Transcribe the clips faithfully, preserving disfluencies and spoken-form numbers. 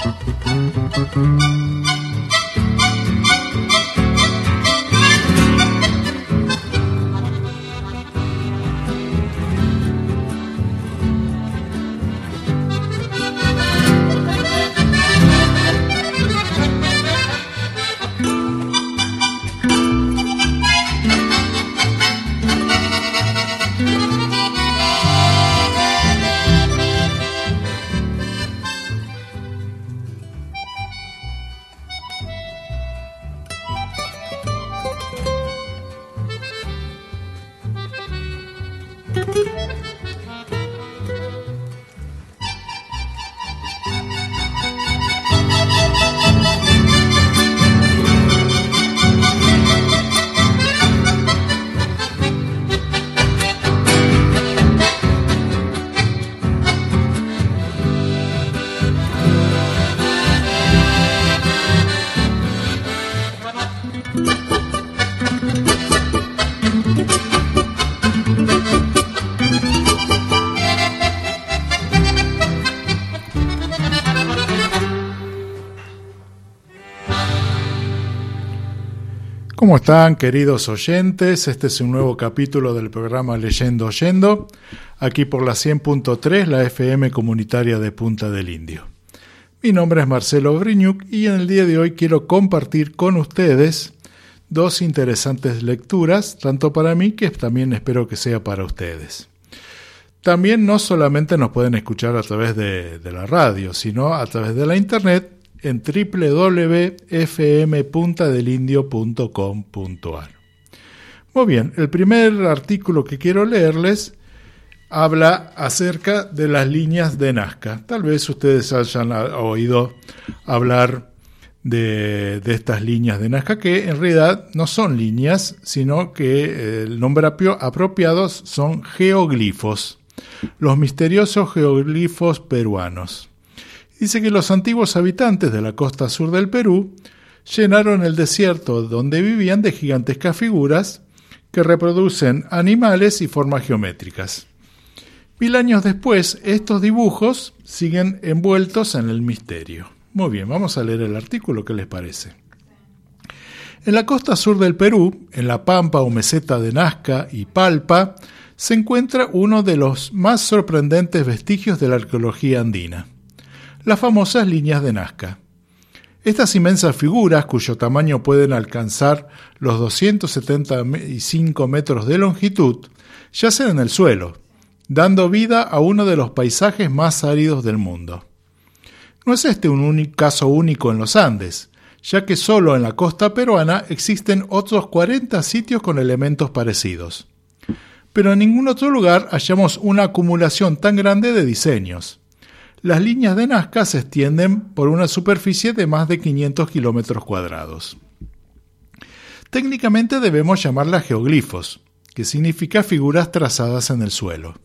¿Cómo están, queridos oyentes? Este es un nuevo capítulo del programa Leyendo Oyendo, aquí por la cien punto tres, la F M comunitaria de Punta del Indio. Mi nombre es Marcelo Briñuc y en el día de hoy quiero compartir con ustedes dos interesantes lecturas, tanto para mí que también espero que sea para ustedes. También no solamente nos pueden escuchar a través de, de la radio, sino a través de la internet en doble u doble u doble u punto f m punta del indio punto com punto a r. Muy bien, el primer artículo que quiero leerles habla acerca de las líneas de Nazca. Tal vez ustedes hayan oído hablar de, de estas líneas de Nazca, que en realidad no son líneas, sino que el nombre apropiado son geoglifos, los misteriosos geoglifos peruanos. Dice que los antiguos habitantes de la costa sur del Perú llenaron el desierto donde vivían de gigantescas figuras que reproducen animales y formas geométricas. Mil años después, estos dibujos siguen envueltos en el misterio. Muy bien, vamos a leer el artículo, ¿qué les parece? En la costa sur del Perú, en la pampa o meseta de Nazca y Palpa, se encuentra uno de los más sorprendentes vestigios de la arqueología andina: las famosas líneas de Nazca. Estas inmensas figuras, cuyo tamaño pueden alcanzar los doscientos setenta y cinco metros de longitud, yacen en el suelo, dando vida a uno de los paisajes más áridos del mundo. No es este un único caso único en los Andes, ya que solo en la costa peruana existen otros cuarenta sitios con elementos parecidos. Pero en ningún otro lugar hallamos una acumulación tan grande de diseños. Las líneas de Nazca se extienden por una superficie de más de quinientos kilómetros cuadrados. Técnicamente debemos llamarlas geoglifos, que significa figuras trazadas en el suelo,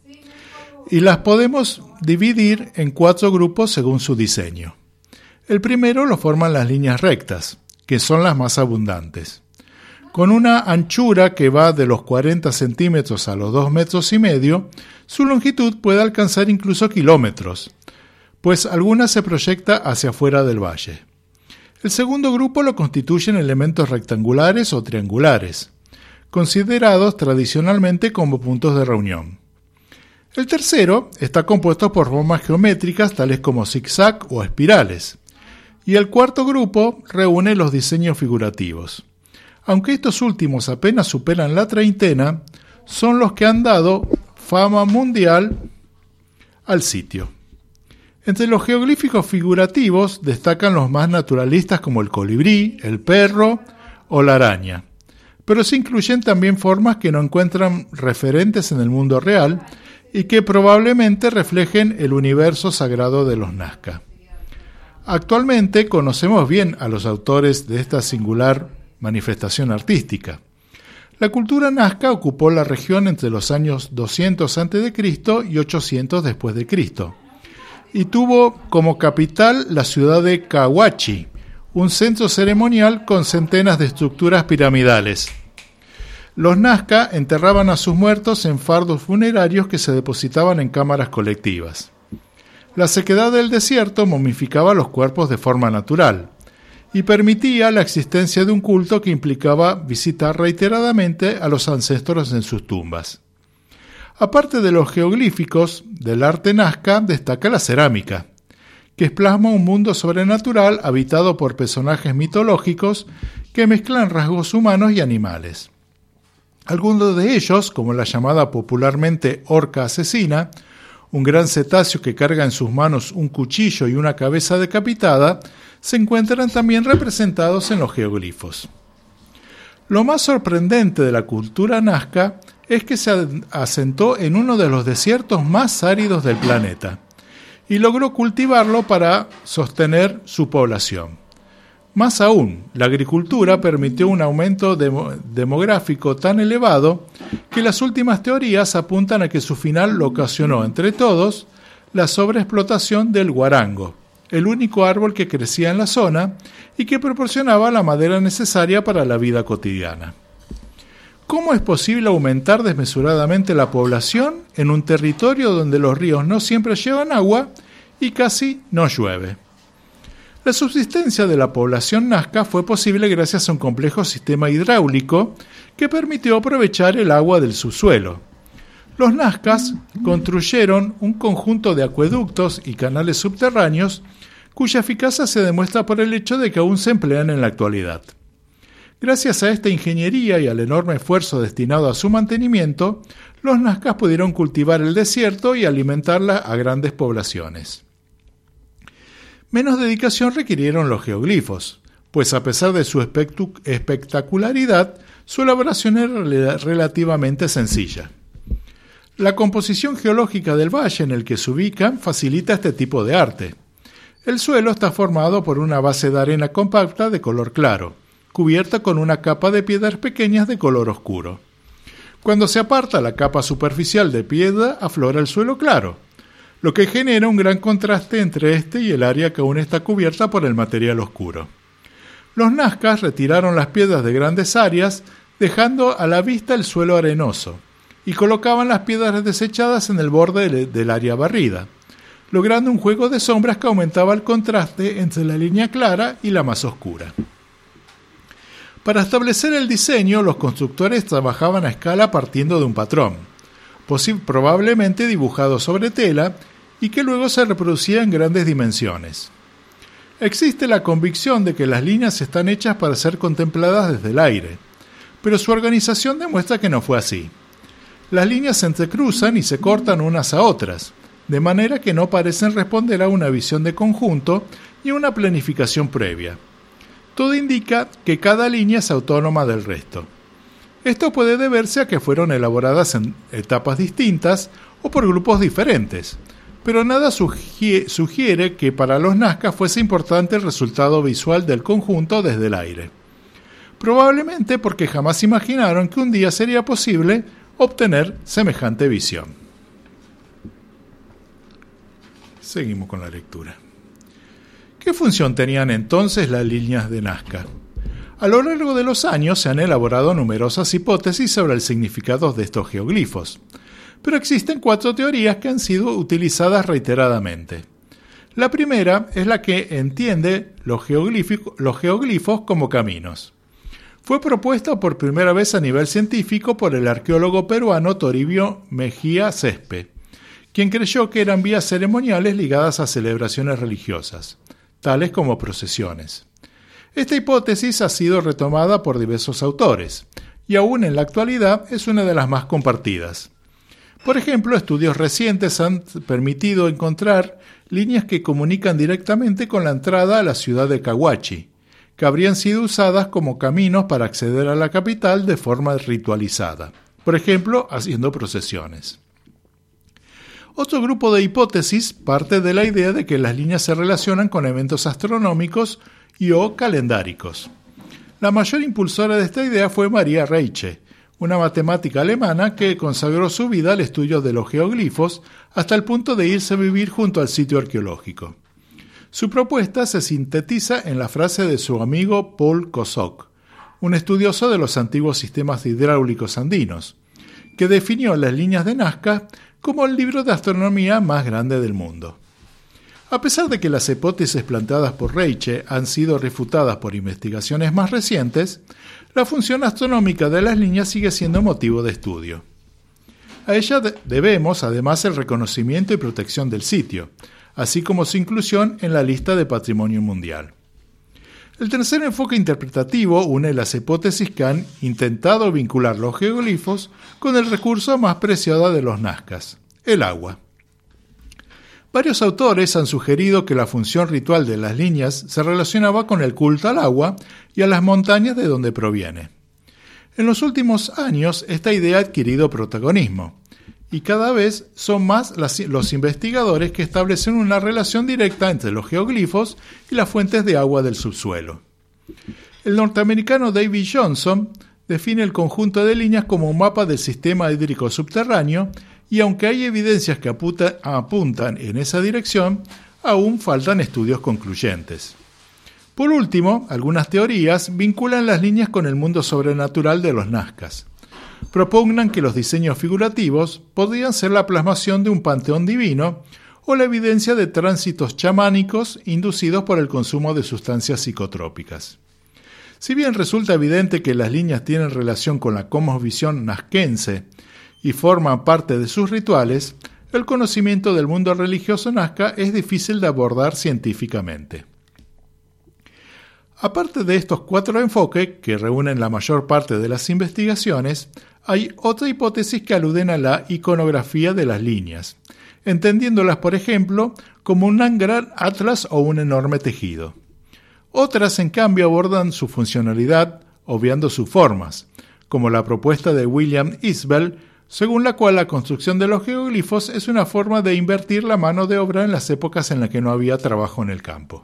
y las podemos dividir en cuatro grupos según su diseño. El primero lo forman las líneas rectas, que son las más abundantes. Con una anchura que va de los cuarenta centímetros a los dos metros y medio, su longitud puede alcanzar incluso kilómetros, pues alguna se proyecta hacia afuera del valle. El segundo grupo lo constituyen elementos rectangulares o triangulares, considerados tradicionalmente como puntos de reunión. El tercero está compuesto por formas geométricas tales como zigzag o espirales, y el cuarto grupo reúne los diseños figurativos. Aunque estos últimos apenas superan la treintena, son los que han dado fama mundial al sitio. Entre los jeroglíficos figurativos destacan los más naturalistas como el colibrí, el perro o la araña, pero se incluyen también formas que no encuentran referentes en el mundo real y que probablemente reflejen el universo sagrado de los Nazca. Actualmente conocemos bien a los autores de esta singular manifestación artística. La cultura Nazca ocupó la región entre los años doscientos antes de Cristo y ochocientos después de Cristo. Y tuvo como capital la ciudad de Cahuachi, un centro ceremonial con centenas de estructuras piramidales. Los Nazca enterraban a sus muertos en fardos funerarios que se depositaban en cámaras colectivas. La sequedad del desierto momificaba los cuerpos de forma natural y permitía la existencia de un culto que implicaba visitar reiteradamente a los ancestros en sus tumbas. Aparte de los geoglíficos, del arte nazca destaca la cerámica, que plasma un mundo sobrenatural habitado por personajes mitológicos que mezclan rasgos humanos y animales. Algunos de ellos, como la llamada popularmente orca asesina, un gran cetáceo que carga en sus manos un cuchillo y una cabeza decapitada, se encuentran también representados en los geoglifos. Lo más sorprendente de la cultura nazca es que se asentó en uno de los desiertos más áridos del planeta y logró cultivarlo para sostener su población. Más aún, la agricultura permitió un aumento demo- demográfico tan elevado que las últimas teorías apuntan a que su final lo ocasionó, entre todos, la sobreexplotación del guarango, el único árbol que crecía en la zona y que proporcionaba la madera necesaria para la vida cotidiana. ¿Cómo es posible aumentar desmesuradamente la población en un territorio donde los ríos no siempre llevan agua y casi no llueve? La subsistencia de la población nazca fue posible gracias a un complejo sistema hidráulico que permitió aprovechar el agua del subsuelo. Los nazcas construyeron un conjunto de acueductos y canales subterráneos cuya eficacia se demuestra por el hecho de que aún se emplean en la actualidad. Gracias a esta ingeniería y al enorme esfuerzo destinado a su mantenimiento, los nazcas pudieron cultivar el desierto y alimentarla a grandes poblaciones. Menos dedicación requirieron los geoglifos, pues a pesar de su espectu- espectacularidad, su elaboración era relativamente sencilla. La composición geológica del valle en el que se ubican facilita este tipo de arte. El suelo está formado por una base de arena compacta de color claro, cubierta con una capa de piedras pequeñas de color oscuro. Cuando se aparta la capa superficial de piedra, aflora el suelo claro, lo que genera un gran contraste entre este y el área que aún está cubierta por el material oscuro. Los nazcas retiraron las piedras de grandes áreas, dejando a la vista el suelo arenoso, y colocaban las piedras desechadas en el borde del área barrida, logrando un juego de sombras que aumentaba el contraste entre la línea clara y la más oscura. Para establecer el diseño, los constructores trabajaban a escala partiendo de un patrón, probablemente dibujado sobre tela y que luego se reproducía en grandes dimensiones. Existe la convicción de que las líneas están hechas para ser contempladas desde el aire, pero su organización demuestra que no fue así. Las líneas se entrecruzan y se cortan unas a otras, de manera que no parecen responder a una visión de conjunto y una planificación previa. Todo indica que cada línea es autónoma del resto. Esto puede deberse a que fueron elaboradas en etapas distintas o por grupos diferentes, pero nada sugiere, sugiere que para los nazcas fuese importante el resultado visual del conjunto desde el aire. Probablemente porque jamás imaginaron que un día sería posible obtener semejante visión. Seguimos con la lectura. ¿Qué función tenían entonces las líneas de Nazca? A lo largo de los años se han elaborado numerosas hipótesis sobre el significado de estos geoglifos, pero existen cuatro teorías que han sido utilizadas reiteradamente. La primera es la que entiende los geoglifos, los geoglifos como caminos. Fue propuesta por primera vez a nivel científico por el arqueólogo peruano Toribio Mejía Cespe, quien creyó que eran vías ceremoniales ligadas a celebraciones religiosas, tales como procesiones. Esta hipótesis ha sido retomada por diversos autores, y aún en la actualidad es una de las más compartidas. Por ejemplo, estudios recientes han permitido encontrar líneas que comunican directamente con la entrada a la ciudad de Cahuachi, que habrían sido usadas como caminos para acceder a la capital de forma ritualizada, por ejemplo, haciendo procesiones. Otro grupo de hipótesis parte de la idea de que las líneas se relacionan con eventos astronómicos y o calendáricos. La mayor impulsora de esta idea fue María Reiche, una matemática alemana que consagró su vida al estudio de los geoglifos hasta el punto de irse a vivir junto al sitio arqueológico. Su propuesta se sintetiza en la frase de su amigo Paul Kosok, un estudioso de los antiguos sistemas hidráulicos andinos, que definió las líneas de Nazca como el libro de astronomía más grande del mundo. A pesar de que las hipótesis planteadas por Reiche han sido refutadas por investigaciones más recientes, la función astronómica de las líneas sigue siendo motivo de estudio. A ella debemos, además, el reconocimiento y protección del sitio, así como su inclusión en la lista de Patrimonio Mundial. El tercer enfoque interpretativo une las hipótesis que han intentado vincular los geoglifos con el recurso más preciado de los nazcas, el agua. Varios autores han sugerido que la función ritual de las líneas se relacionaba con el culto al agua y a las montañas de donde proviene. En los últimos años, esta idea ha adquirido protagonismo, y cada vez son más las, los investigadores que establecen una relación directa entre los geoglifos y las fuentes de agua del subsuelo. El norteamericano David Johnson define el conjunto de líneas como un mapa del sistema hídrico subterráneo, y aunque hay evidencias que apunta, apuntan en esa dirección, aún faltan estudios concluyentes. Por último, algunas teorías vinculan las líneas con el mundo sobrenatural de los nazcas. Propugnan que los diseños figurativos podrían ser la plasmación de un panteón divino o la evidencia de tránsitos chamánicos inducidos por el consumo de sustancias psicotrópicas. Si bien resulta evidente que las líneas tienen relación con la cosmovisión nazquense y forman parte de sus rituales, el conocimiento del mundo religioso nazca es difícil de abordar científicamente. Aparte de estos cuatro enfoques, que reúnen la mayor parte de las investigaciones, hay otra hipótesis que aluden a la iconografía de las líneas, entendiéndolas, por ejemplo, como un gran atlas o un enorme tejido. Otras, en cambio, abordan su funcionalidad, obviando sus formas, como la propuesta de William Isbell, según la cual la construcción de los geoglifos es una forma de invertir la mano de obra en las épocas en las que no había trabajo en el campo.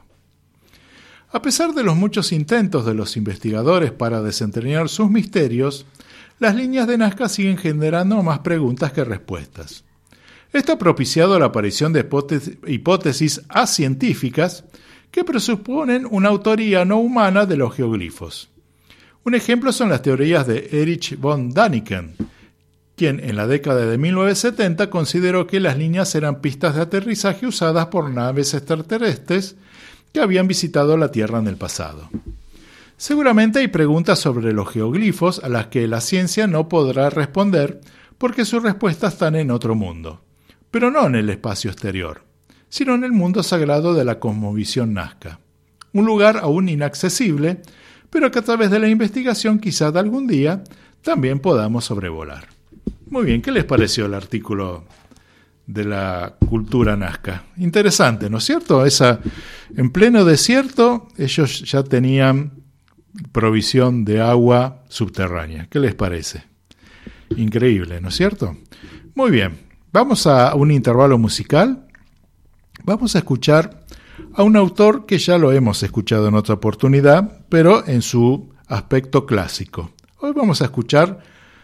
A pesar de los muchos intentos de los investigadores para desentrañar sus misterios, las líneas de Nazca siguen generando más preguntas que respuestas. Esto ha propiciado la aparición de hipótesis acientíficas que presuponen una autoría no humana de los geoglifos. Un ejemplo son las teorías de Erich von Däniken, quien en la década de mil novecientos setenta consideró que las líneas eran pistas de aterrizaje usadas por naves extraterrestres que habían visitado la Tierra en el pasado. Seguramente hay preguntas sobre los geoglifos a las que la ciencia no podrá responder porque sus respuestas están en otro mundo, pero no en el espacio exterior, sino en el mundo sagrado de la cosmovisión nazca, un lugar aún inaccesible, pero que a través de la investigación quizás algún día también podamos sobrevolar. Muy bien, ¿qué les pareció el artículo de la cultura nazca? Interesante, ¿no es cierto? Esa, en pleno desierto, ellos ya tenían provisión de agua subterránea. ¿Qué les parece? Increíble, ¿no es cierto? Muy bien, vamos a un intervalo musical. Vamos a escuchar a un autor que ya lo hemos escuchado en otra oportunidad, pero en su aspecto clásico. Hoy vamos a escuchar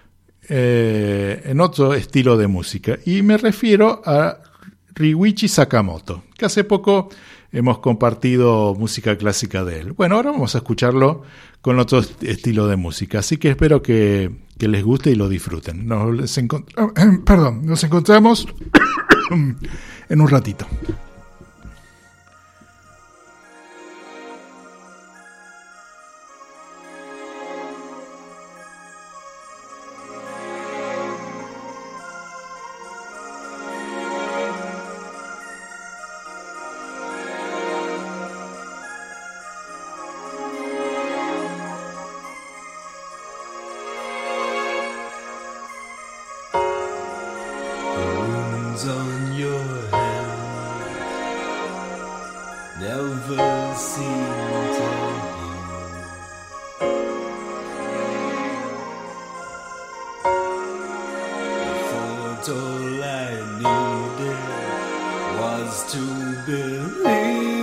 eh, en otro estilo de música, y me refiero a Ryuichi Sakamoto, que hace poco hemos compartido música clásica de él. Bueno, ahora vamos a escucharlo con otro estilo de música, así que espero que, que les guste y lo disfruten. Nos, encont- Perdón, nos encontramos en un ratito. On your hands never seem to heal. I thought all I needed was to believe.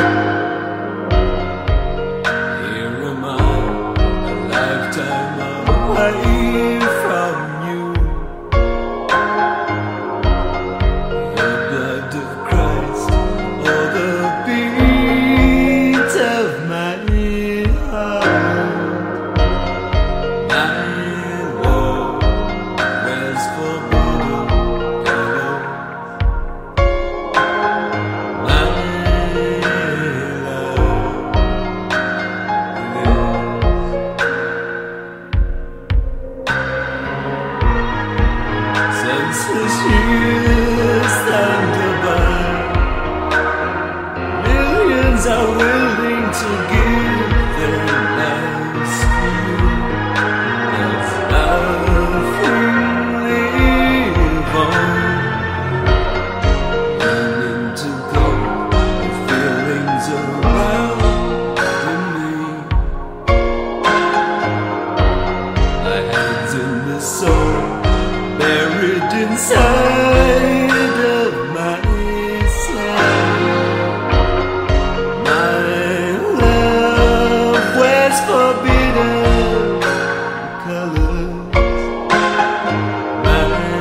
Here am I, a lifetime of ceaseless years stand by. Millions are willing to give their lives for you. There's nothing live on. Learning to go with feelings around me. My hands in the soul, buried inside of myself. My love wears forbidden colors. My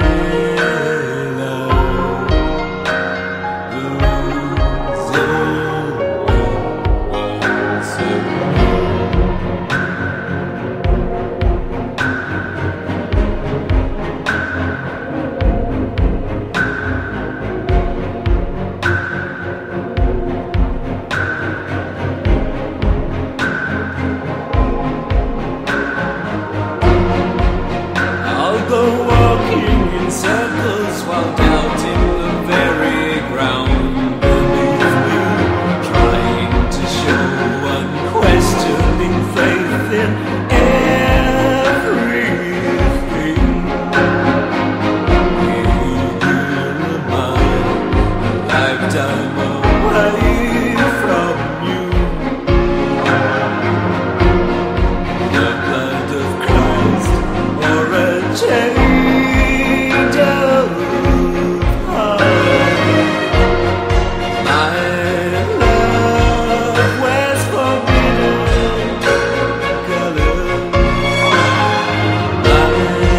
love loses once I'll go walking in circles while doubting the very ground beneath me, trying to show unquestioning faith in everything. Here am I, a lifetime away from you. The blood of Christ or a change of heart. My love wears forbidden colors. My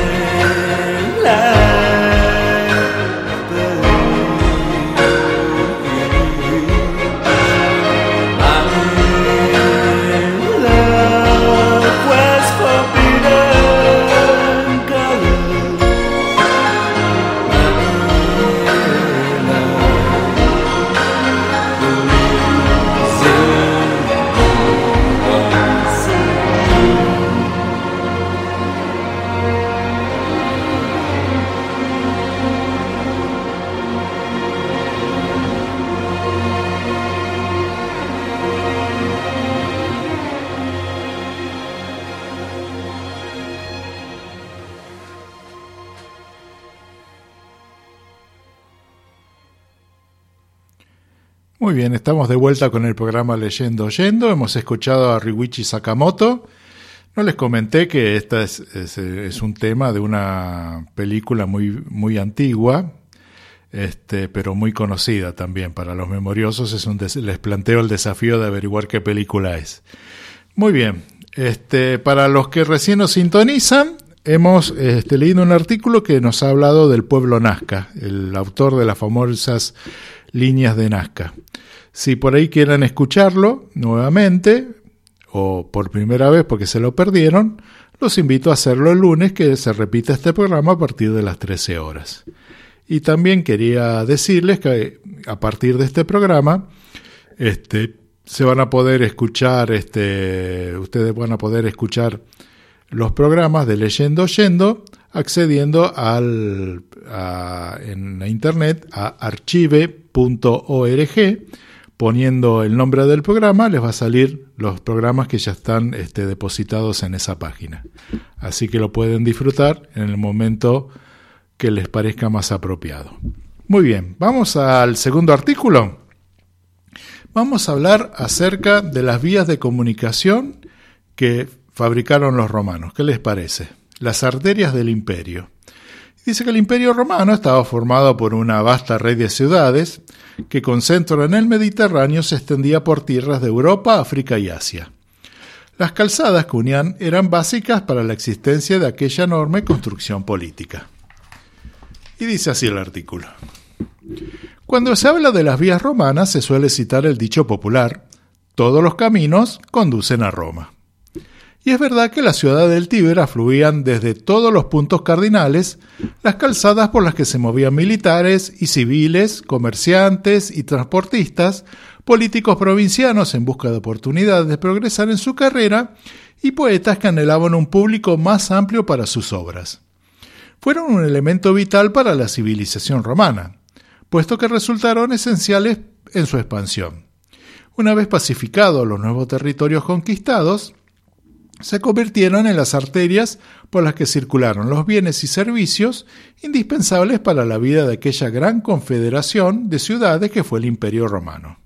life believes. My love wears forbidden colors. My Muy bien, estamos de vuelta con el programa Leyendo Oyendo. Hemos escuchado a Ryuichi Sakamoto. No les comenté que este es, es, es un tema de una película muy, muy antigua, este, pero muy conocida también. Para los memoriosos es un des- les planteo el desafío de averiguar qué película es. Muy bien, este, para los que recién nos sintonizan, hemos este, leído un artículo que nos ha hablado del pueblo Nazca, el autor de las famosas líneas de Nazca. Si por ahí quieren escucharlo nuevamente o por primera vez porque se lo perdieron, los invito a hacerlo el lunes, que se repite este programa a partir de las trece horas. Y también quería decirles que a partir de este programa este, se van a poder escuchar, este, ustedes van a poder escuchar los programas de Leyendo Oyendo accediendo al, a, en internet a archive punto org, poniendo el nombre del programa, les va a salir los programas que ya están este, depositados en esa página. Así que lo pueden disfrutar en el momento que les parezca más apropiado. Muy bien, vamos al segundo artículo. Vamos a hablar acerca de las vías de comunicación que fabricaron los romanos. ¿Qué les parece? Las arterias del imperio. Dice que el imperio romano estaba formado por una vasta red de ciudades que con centro en el Mediterráneo se extendía por tierras de Europa, África y Asia. Las calzadas que unían eran básicas para la existencia de aquella enorme construcción política. Y dice así el artículo. Cuando se habla de las vías romanas se suele citar el dicho popular: todos los caminos conducen a Roma. Y es verdad que la ciudad del Tíber afluían desde todos los puntos cardinales las calzadas por las que se movían militares y civiles, comerciantes y transportistas, políticos provincianos en busca de oportunidades de progresar en su carrera y poetas que anhelaban un público más amplio para sus obras. fueron un elemento vital para la civilización romana, puesto que resultaron esenciales en su expansión. Una vez pacificados los nuevos territorios conquistados, se convirtieron en las arterias por las que circularon los bienes y servicios indispensables para la vida de aquella gran confederación de ciudades que fue el Imperio Romano.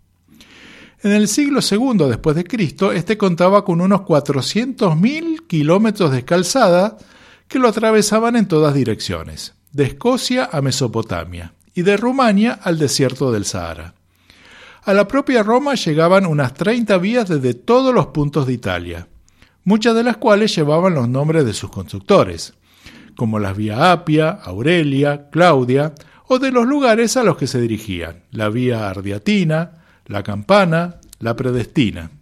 En el siglo segundo después de Cristo, este contaba con unos cuatrocientos mil kilómetros de calzada que lo atravesaban en todas direcciones, de Escocia a Mesopotamia y de Rumania al desierto del Sahara. A la propia Roma llegaban unas treinta vías desde todos los puntos de Italia, muchas de las cuales llevaban los nombres de sus constructores, como las Vía Apia, Aurelia, Claudia, o de los lugares a los que se dirigían, la Vía Ardiatina, la Campana, la Predestina.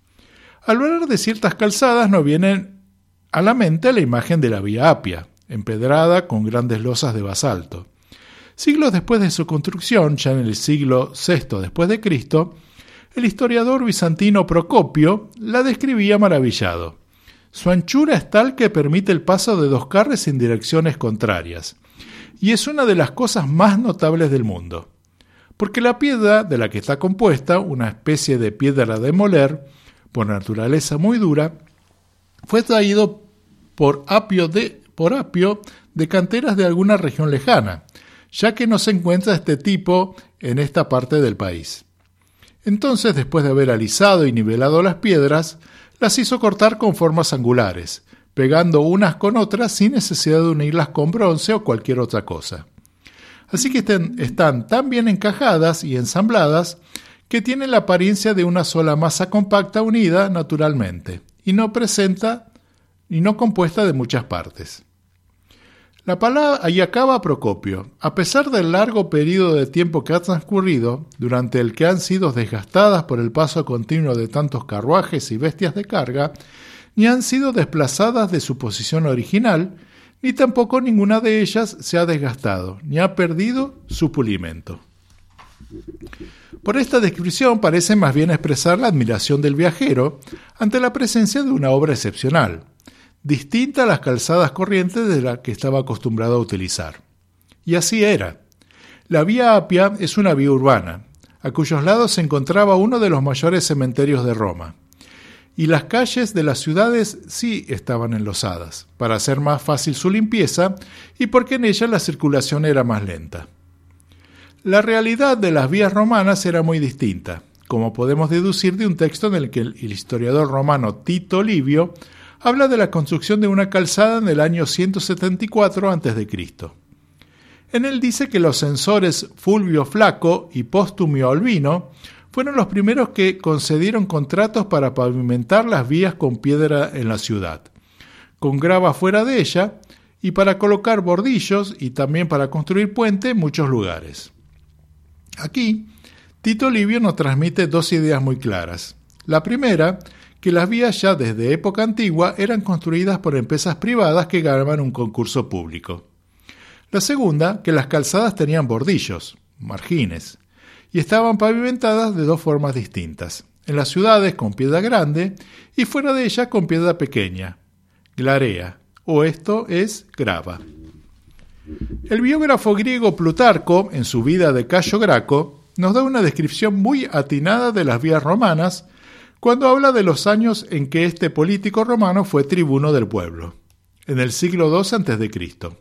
Al hablar de ciertas calzadas nos viene a la mente la imagen de la Vía Apia, empedrada con grandes losas de basalto. Siglos después de su construcción, ya en el siglo sexto después de Cristo, el historiador bizantino Procopio la describía maravillado. Su anchura es tal que permite el paso de dos carros en direcciones contrarias, y es una de las cosas más notables del mundo, porque la piedra de la que está compuesta, una especie de piedra de moler, por naturaleza muy dura, fue traído por Apio de, por Apio de canteras de alguna región lejana, ya que no se encuentra este tipo en esta parte del país. Entonces, después de haber alisado y nivelado las piedras, las hizo cortar con formas angulares, pegando unas con otras sin necesidad de unirlas con bronce o cualquier otra cosa. Así que estén, están tan bien encajadas y ensambladas que tienen la apariencia de una sola masa compacta unida naturalmente y no presenta y no compuesta de muchas partes. La palabra, ahí acaba Procopio. A pesar del largo periodo de tiempo que ha transcurrido, durante el que han sido desgastadas por el paso continuo de tantos carruajes y bestias de carga, ni han sido desplazadas de su posición original, ni tampoco ninguna de ellas se ha desgastado, ni ha perdido su pulimento. Por esta descripción parece más bien expresar la admiración del viajero ante la presencia de una obra excepcional, distinta a las calzadas corrientes de la que estaba acostumbrado a utilizar. Y así era. La Vía Apia es una vía urbana, a cuyos lados se encontraba uno de los mayores cementerios de Roma. Y las calles de las ciudades sí estaban enlosadas, para hacer más fácil su limpieza y porque en ellas la circulación era más lenta. La realidad de las vías romanas era muy distinta, como podemos deducir de un texto en el que el historiador romano Tito Livio habla de la construcción de una calzada en el año ciento setenta y cuatro antes de Cristo. En él dice que los censores Fulvio Flaco y Postumio Albino fueron los primeros que concedieron contratos para pavimentar las vías con piedra en la ciudad, con grava fuera de ella, y para colocar bordillos y también para construir puente en muchos lugares. Aquí, Tito Livio nos transmite dos ideas muy claras. La primera, que las vías ya desde época antigua eran construidas por empresas privadas que ganaban un concurso público. La segunda, que las calzadas tenían bordillos, margines, y estaban pavimentadas de dos formas distintas, en las ciudades con piedra grande y fuera de ellas con piedra pequeña, glarea, o esto es grava. El biógrafo griego Plutarco, en su vida de Cayo Graco, nos da una descripción muy atinada de las vías romanas cuando habla de los años en que este político romano fue tribuno del pueblo, en el siglo dos antes de Cristo.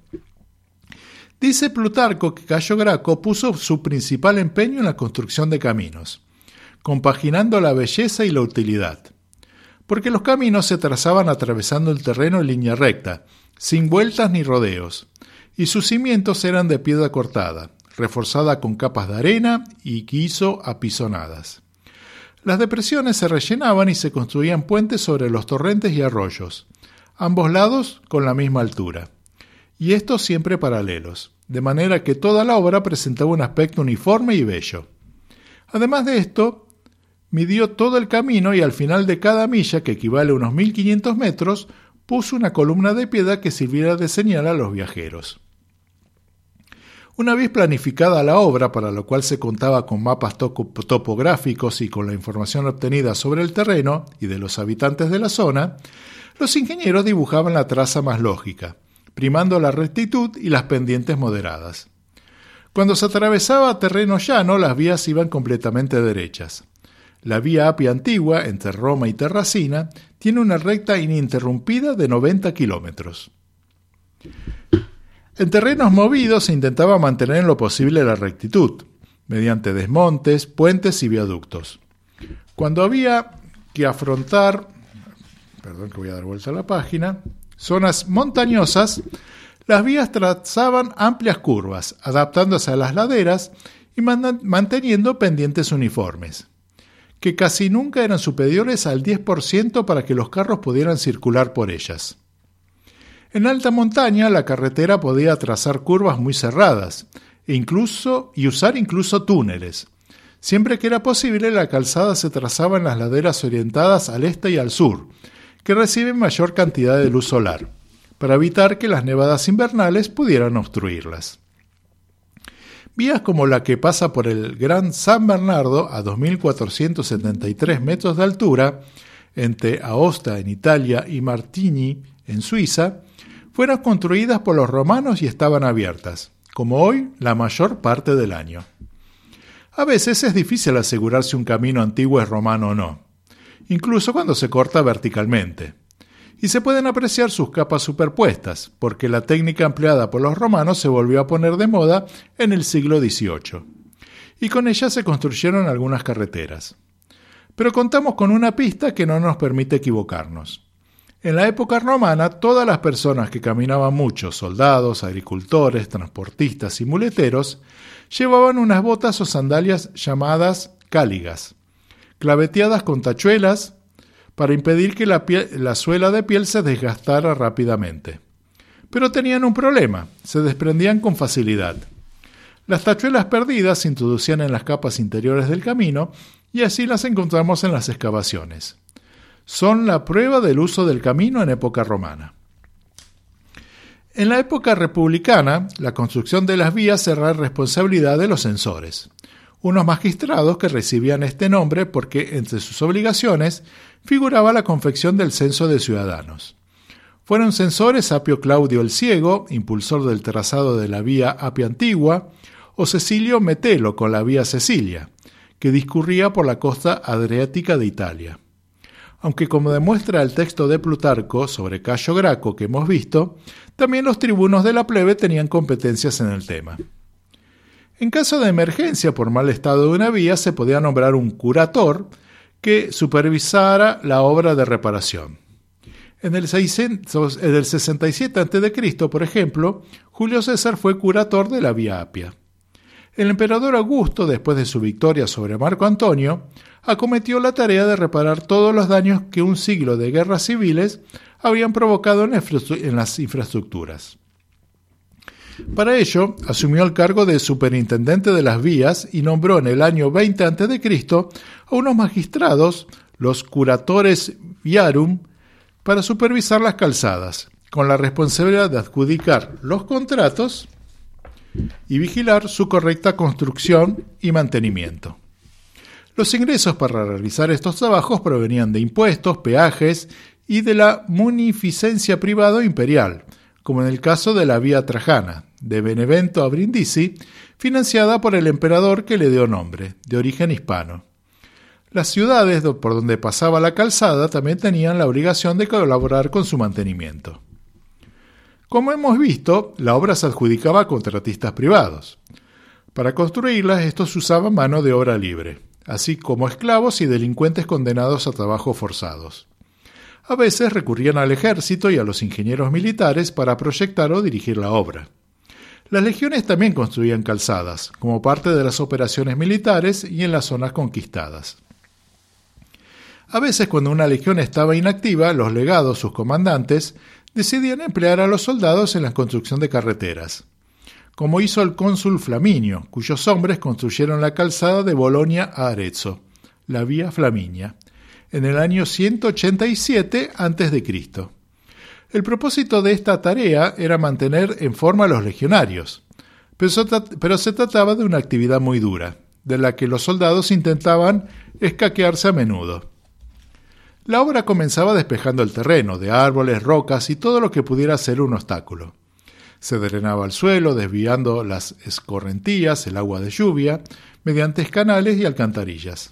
Dice Plutarco que Cayo Graco puso su principal empeño en la construcción de caminos, compaginando la belleza y la utilidad, porque los caminos se trazaban atravesando el terreno en línea recta, sin vueltas ni rodeos, y sus cimientos eran de piedra cortada, reforzada con capas de arena y guiso apisonadas. Las depresiones se rellenaban y se construían puentes sobre los torrentes y arroyos, ambos lados con la misma altura, y estos siempre paralelos, de manera que toda la obra presentaba un aspecto uniforme y bello. Además de esto, midió todo el camino y al final de cada milla, que equivale a unos mil quinientos metros, puso una columna de piedra que sirviera de señal a los viajeros. Una vez planificada la obra, para lo cual se contaba con mapas topográficos y con la información obtenida sobre el terreno y de los habitantes de la zona, los ingenieros dibujaban la traza más lógica, primando la rectitud y las pendientes moderadas. Cuando se atravesaba terreno llano, las vías iban completamente derechas. La vía Apia antigua, entre Roma y Terracina, tiene una recta ininterrumpida de noventa kilómetros. En terrenos movidos se intentaba mantener en lo posible la rectitud, mediante desmontes, puentes y viaductos. Cuando había que afrontar, perdón que voy a dar vuelta a la página, zonas montañosas, las vías trazaban amplias curvas, adaptándose a las laderas y man- manteniendo pendientes uniformes, que casi nunca eran superiores al diez por ciento para que los carros pudieran circular por ellas. En alta montaña, la carretera podía trazar curvas muy cerradas e incluso, y usar incluso túneles. Siempre que era posible, la calzada se trazaba en las laderas orientadas al este y al sur, que reciben mayor cantidad de luz solar, para evitar que las nevadas invernales pudieran obstruirlas. Vías como la que pasa por el Gran San Bernardo a dos mil cuatrocientos setenta y tres metros de altura, entre Aosta en Italia y Martigny en Suiza, fueron construidas por los romanos y estaban abiertas, como hoy, la mayor parte del año. A veces es difícil asegurar si un camino antiguo es romano o no, incluso cuando se corta verticalmente, y se pueden apreciar sus capas superpuestas, porque la técnica empleada por los romanos se volvió a poner de moda en el siglo dieciocho, y con ella se construyeron algunas carreteras. Pero contamos con una pista que no nos permite equivocarnos. En la época romana, todas las personas que caminaban mucho, soldados, agricultores, transportistas y muleteros, llevaban unas botas o sandalias llamadas cáligas, claveteadas con tachuelas para impedir que la, piel, la suela de piel se desgastara rápidamente. Pero tenían un problema, se desprendían con facilidad. Las tachuelas perdidas se introducían en las capas interiores del camino y así las encontramos en las excavaciones. Son la prueba del uso del camino en época romana. En la época republicana, la construcción de las vías era responsabilidad de los censores, unos magistrados que recibían este nombre porque entre sus obligaciones figuraba la confección del censo de ciudadanos. Fueron censores Apio Claudio el Ciego, impulsor del trazado de la vía Apia Antigua, o Cecilio Metelo con la vía Cecilia, que discurría por la costa adriática de Italia. Aunque como demuestra el texto de Plutarco sobre Cayo Graco que hemos visto, también los tribunos de la plebe tenían competencias en el tema. En caso de emergencia por mal estado de una vía, se podía nombrar un curator que supervisara la obra de reparación. En el, seiscientos, en el sesenta y siete antes de Cristo, por ejemplo, Julio César fue curator de la vía Apia. El emperador Augusto, después de su victoria sobre Marco Antonio, acometió la tarea de reparar todos los daños que un siglo de guerras civiles habían provocado en las infraestructuras. Para ello, asumió el cargo de superintendente de las vías y nombró en el año veinte antes de Cristo a unos magistrados, los curatores viarum, para supervisar las calzadas, con la responsabilidad de adjudicar los contratos y vigilar su correcta construcción y mantenimiento. Los ingresos para realizar estos trabajos provenían de impuestos, peajes y de la munificencia privada o imperial, como en el caso de la vía Trajana, de Benevento a Brindisi, financiada por el emperador que le dio nombre, de origen hispano. Las ciudades por donde pasaba la calzada también tenían la obligación de colaborar con su mantenimiento. Como hemos visto, la obra se adjudicaba a contratistas privados. Para construirlas, estos usaban mano de obra libre, así como esclavos y delincuentes condenados a trabajos forzados. A veces recurrían al ejército y a los ingenieros militares para proyectar o dirigir la obra. Las legiones también construían calzadas, como parte de las operaciones militares y en las zonas conquistadas. A veces, cuando una legión estaba inactiva, los legados, sus comandantes, decidían emplear a los soldados en la construcción de carreteras, como hizo el cónsul Flaminio, cuyos hombres construyeron la calzada de Bolonia a Arezzo, la vía Flaminia, en el año ciento ochenta y siete antes de Cristo. El propósito de esta tarea era mantener en forma a los legionarios, pero se, pero se trataba de una actividad muy dura, de la que los soldados intentaban escaquearse a menudo. La obra comenzaba despejando el terreno de árboles, rocas y todo lo que pudiera ser un obstáculo. Se drenaba el suelo, desviando las escorrentías, el agua de lluvia, mediante canales y alcantarillas.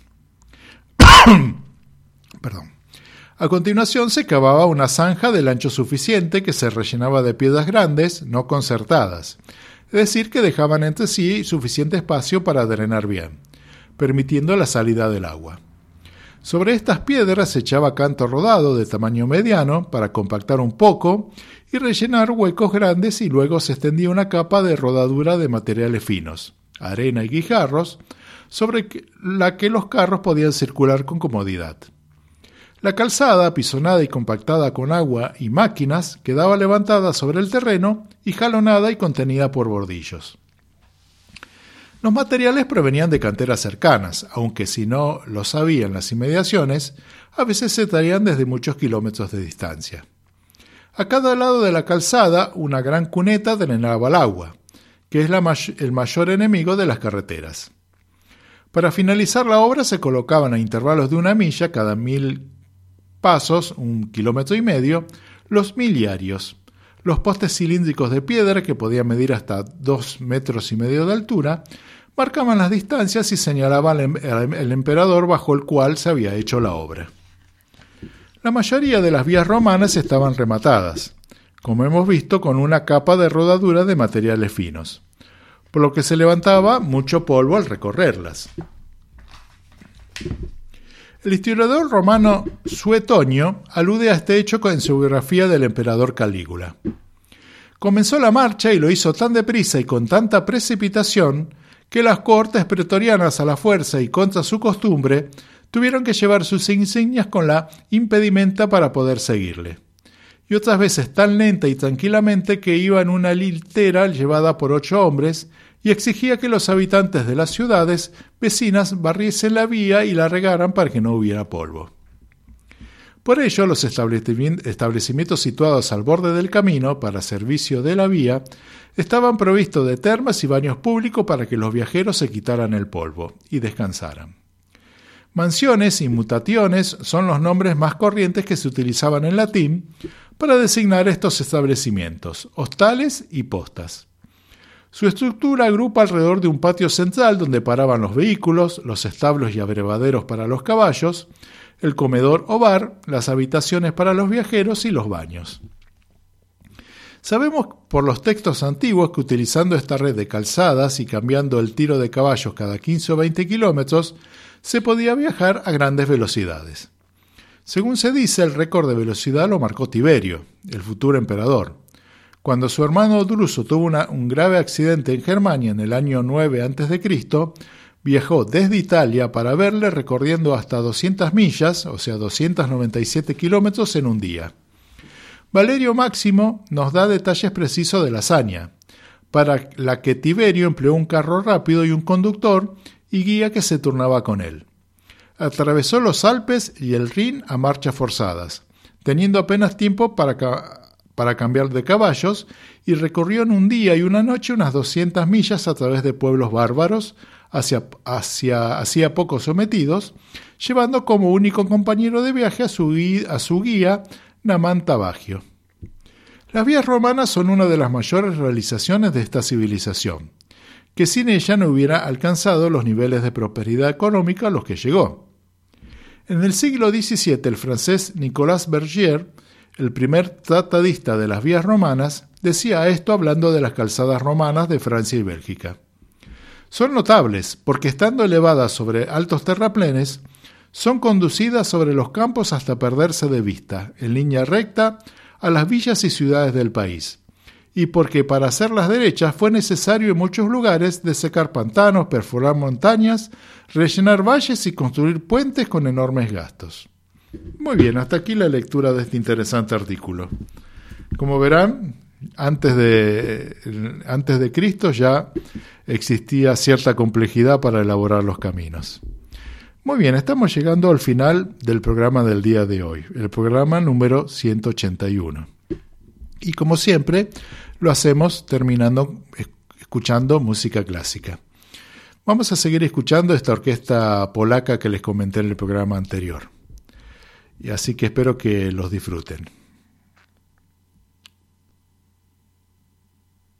Perdón. A continuación se cavaba una zanja del ancho suficiente que se rellenaba de piedras grandes, no concertadas, es decir, que dejaban entre sí suficiente espacio para drenar bien, permitiendo la salida del agua. Sobre estas piedras se echaba canto rodado de tamaño mediano para compactar un poco y rellenar huecos grandes, y luego se extendía una capa de rodadura de materiales finos, arena y guijarros, sobre la que los carros podían circular con comodidad. La calzada, apisonada y compactada con agua y máquinas, quedaba levantada sobre el terreno y jalonada y contenida por bordillos. Los materiales provenían de canteras cercanas, aunque si no los había en las inmediaciones, a veces se traían desde muchos kilómetros de distancia. A cada lado de la calzada, una gran cuneta drenaba el agua, que es la may- el mayor enemigo de las carreteras. Para finalizar la obra se colocaban a intervalos de una milla cada mil pasos, un kilómetro y medio, los miliarios, los postes cilíndricos de piedra que podían medir hasta dos metros y medio de altura, marcaban las distancias y señalaban el emperador bajo el cual se había hecho la obra. La mayoría de las vías romanas estaban rematadas, como hemos visto, con una capa de rodadura de materiales finos, por lo que se levantaba mucho polvo al recorrerlas. El historiador romano Suetonio alude a este hecho en su biografía del emperador Calígula. Comenzó la marcha y lo hizo tan deprisa y con tanta precipitación que las cohortes pretorianas, a la fuerza y contra su costumbre, tuvieron que llevar sus insignias con la impedimenta para poder seguirle. Y otras veces tan lenta y tranquilamente que iba en una litera llevada por ocho hombres, y exigía que los habitantes de las ciudades vecinas barriesen la vía y la regaran para que no hubiera polvo. Por ello, los establecimientos situados al borde del camino para servicio de la vía estaban provistos de termas y baños públicos para que los viajeros se quitaran el polvo y descansaran. Mansiones y mutationes son los nombres más corrientes que se utilizaban en latín para designar estos establecimientos, hostales y postas. Su estructura agrupa alrededor de un patio central donde paraban los vehículos, los establos y abrevaderos para los caballos, el comedor o bar, las habitaciones para los viajeros y los baños. Sabemos por los textos antiguos que utilizando esta red de calzadas y cambiando el tiro de caballos cada quince o veinte kilómetros, se podía viajar a grandes velocidades. Según se dice, el récord de velocidad lo marcó Tiberio, el futuro emperador. Cuando su hermano Druso tuvo una, un grave accidente en Germania en el año nueve antes de Cristo, viajó desde Italia para verle recorriendo hasta doscientas millas, o sea doscientos noventa y siete kilómetros en un día. Valerio Máximo nos da detalles precisos de la hazaña, para la que Tiberio empleó un carro rápido y un conductor y guía que se turnaba con él. Atravesó los Alpes y el Rin a marchas forzadas, teniendo apenas tiempo para, ca- para cambiar de caballos, y recorrió en un día y una noche unas doscientas millas a través de pueblos bárbaros, hacia, hacia, hacia poco sometidos, llevando como único compañero de viaje a su, guía, a su guía Naman Tabagio. Las vías romanas son una de las mayores realizaciones de esta civilización, que sin ella no hubiera alcanzado los niveles de prosperidad económica a los que llegó. En el siglo diecisiete, el francés Nicolas Bergier, el primer tratadista de las vías romanas, decía esto hablando de las calzadas romanas de Francia y Bélgica. Son notables porque, estando elevadas sobre altos terraplenes, son conducidas sobre los campos hasta perderse de vista, en línea recta, a las villas y ciudades del país, y porque para hacerlas derechas fue necesario en muchos lugares desecar pantanos, perforar montañas, rellenar valles y construir puentes con enormes gastos. Muy bien, hasta aquí la lectura de este interesante artículo. Como verán, antes de, antes de Cristo ya existía cierta complejidad para elaborar los caminos. Muy bien, estamos llegando al final del programa del día de hoy, el programa número ciento ochenta y uno. Y como siempre, lo hacemos terminando escuchando música clásica. Vamos a seguir escuchando esta orquesta polaca que les comenté en el programa anterior. Y así que espero que los disfruten.